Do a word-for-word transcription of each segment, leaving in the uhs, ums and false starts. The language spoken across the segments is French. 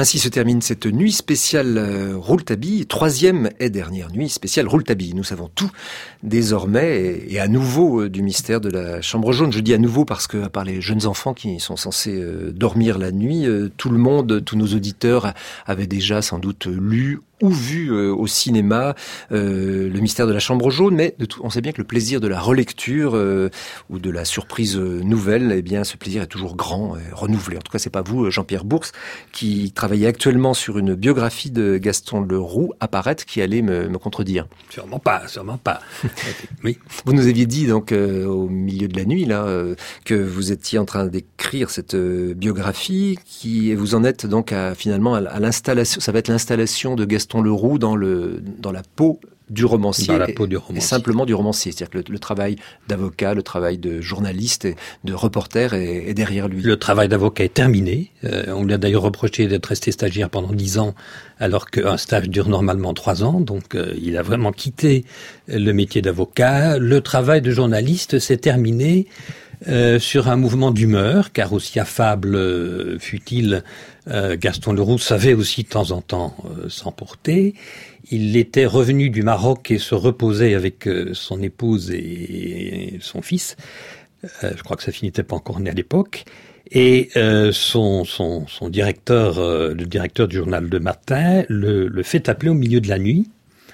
Ainsi se termine cette nuit spéciale euh, Rouletabille, troisième et dernière nuit spéciale Rouletabille. Nous savons tout désormais et, et à nouveau euh, du mystère de la chambre jaune. Je dis à nouveau parce que, à part les jeunes enfants qui sont censés euh, dormir la nuit, euh, tout le monde, tous nos auditeurs avaient déjà sans doute lu ou vu euh, au cinéma euh, le mystère de la chambre jaune, mais de tout, on sait bien que le plaisir de la relecture euh, ou de la surprise nouvelle, eh bien, ce plaisir est toujours grand et renouvelé. En tout cas, c'est pas vous, Jean-Pierre Bourse, qui travaillez actuellement sur une biographie de Gaston Leroux à paraître, qui allait me, me contredire. Sûrement pas, sûrement pas. Oui. Vous nous aviez dit donc euh, au milieu de la nuit là euh, que vous étiez en train d'écrire cette euh, biographie, qui vous en êtes donc à, finalement à, à l'installation. Ça va être l'installation de Gaston Leroux dans le dans la peau du romancier, dans la peau du romancier. Et simplement du romancier, c'est-à-dire que le, le travail d'avocat, le travail de journaliste, et de reporter est, est derrière lui. Le travail d'avocat est terminé. Euh, on lui a d'ailleurs reproché d'être resté stagiaire pendant dix ans, alors qu'un stage dure normalement trois ans. Donc, euh, il a vraiment quitté le métier d'avocat. Le travail de journaliste s'est terminé euh, sur un mouvement d'humeur, car aussi affable euh, fut-il, euh, Gaston Leroux savait aussi de temps en temps euh, s'emporter. Il était revenu du Maroc et se reposait avec euh, son épouse et, et son fils. Euh, je crois que sa fille n'était pas encore née à l'époque. Et euh, son, son, son directeur, euh, le directeur du journal Le Matin, le, le fait appeler au milieu de la nuit.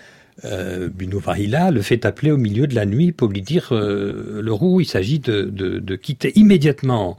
Euh, Bruno Varilla le fait appeler au milieu de la nuit pour lui dire euh, Leroux, il s'agit de, de, de quitter immédiatement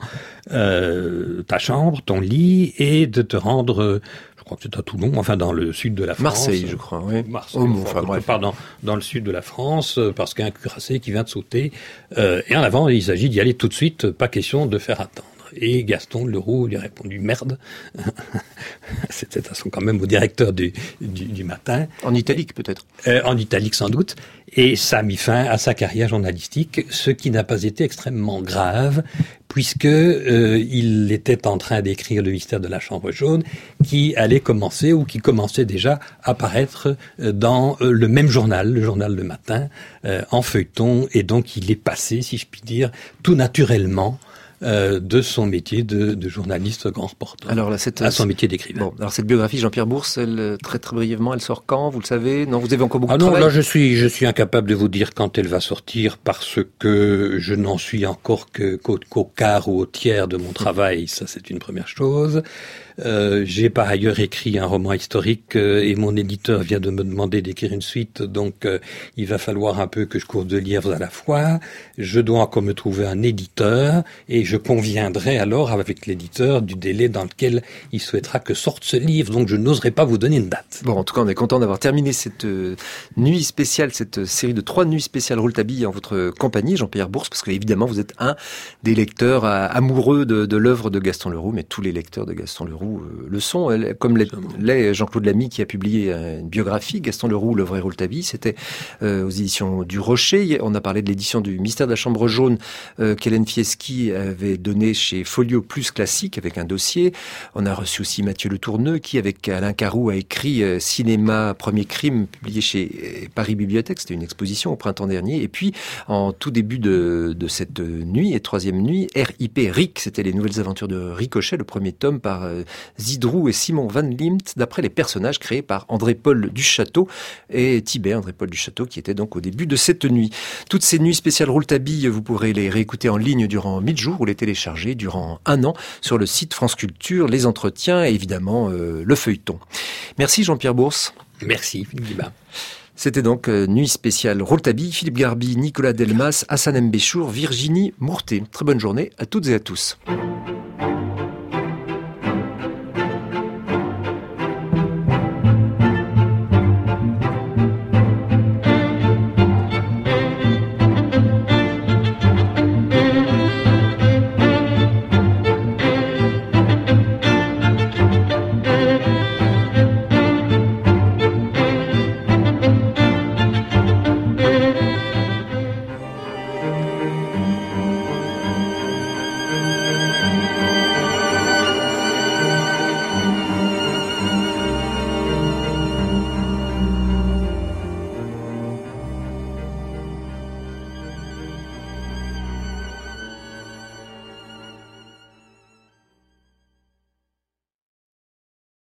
euh, ta chambre, ton lit, et de te rendre, je crois que c'est à Toulon, enfin dans le sud de la France. Marseille, je crois, oui. Marseille, oh, enfin, enfin, bref. Pardon, dans le sud de la France, parce qu'il y a un cuirassé qui vient de sauter. Euh, et en avant, il s'agit d'y aller tout de suite, pas question de faire attendre. Et Gaston Leroux lui a répondu « Merde !» C'était de toute façon quand même au directeur du, du, du Matin. En italique peut-être euh, En italique sans doute. Et ça a mis fin à sa carrière journalistique, ce qui n'a pas été extrêmement grave, puisque euh, il était en train d'écrire le mystère de la chambre jaune, qui allait commencer, ou qui commençait déjà à paraître dans euh, le même journal, le journal Le Matin, euh, en feuilleton. Et donc il est passé, si je puis dire, tout naturellement, Euh, de son métier de, de journaliste grand reporter alors là, cette, à son métier d'écrivain. Bon, alors cette biographie, Jean-Pierre Bourse, elle, très très brièvement, elle sort quand, vous le savez? Non, vous avez encore beaucoup ah de non, travail? là je suis je suis incapable de vous dire quand elle va sortir, parce que je n'en suis encore que qu'au, qu'au quart ou au tiers de mon travail. Ça, c'est une première chose. Euh, j'ai par ailleurs écrit un roman historique euh, et mon éditeur vient de me demander d'écrire une suite, donc euh, il va falloir un peu que je cours deux lièvres à la fois. Je dois encore me trouver un éditeur et je conviendrai alors avec l'éditeur du délai dans lequel il souhaitera que sorte ce livre, donc je n'oserais pas vous donner une date. Bon, en tout cas, on est content d'avoir terminé cette euh, nuit spéciale, cette série de trois nuits spéciales Rouletabille en votre compagnie, Jean-Pierre Bourse, parce que évidemment vous êtes un des lecteurs euh, amoureux de, de l'œuvre de Gaston Leroux, mais tous les lecteurs de Gaston Leroux le sont, comme l'est Jean-Claude Lamy qui a publié une biographie, Gaston Leroux, le vrai Rouletabille, c'était euh, aux éditions du Rocher. On a parlé de l'édition du Mystère de la chambre jaune euh, qu'Hélène Fieschi avait donné chez Folio Plus Classique avec un dossier. On a reçu aussi Mathieu Le Tourneux qui, avec Alain Caroux, a écrit euh, Cinéma, premier crime, publié chez euh, Paris Bibliothèque. C'était une exposition au printemps dernier. Et puis, en tout début de, de cette nuit, et troisième nuit, R I P Rick, c'était les nouvelles aventures de Ricochet, le premier tome par euh, Zidrou et Simon Van Liemt, d'après les personnages créés par André-Paul Duchâteau et Thibet, André-Paul Duchâteau, qui était donc au début de cette nuit. Toutes ces nuits spéciales Rouletabille, vous pourrez les réécouter en ligne durant mille jours ou les télécharger durant un an sur le site France Culture, les entretiens et évidemment euh, le feuilleton. Merci Jean-Pierre Bourse. Merci Philippe Guibert. C'était donc euh, nuit spéciale Rouletabille, Philippe Garbi, Nicolas Delmas, Hassan Mbéchour, Virginie Mourtet. Très bonne journée à toutes et à tous.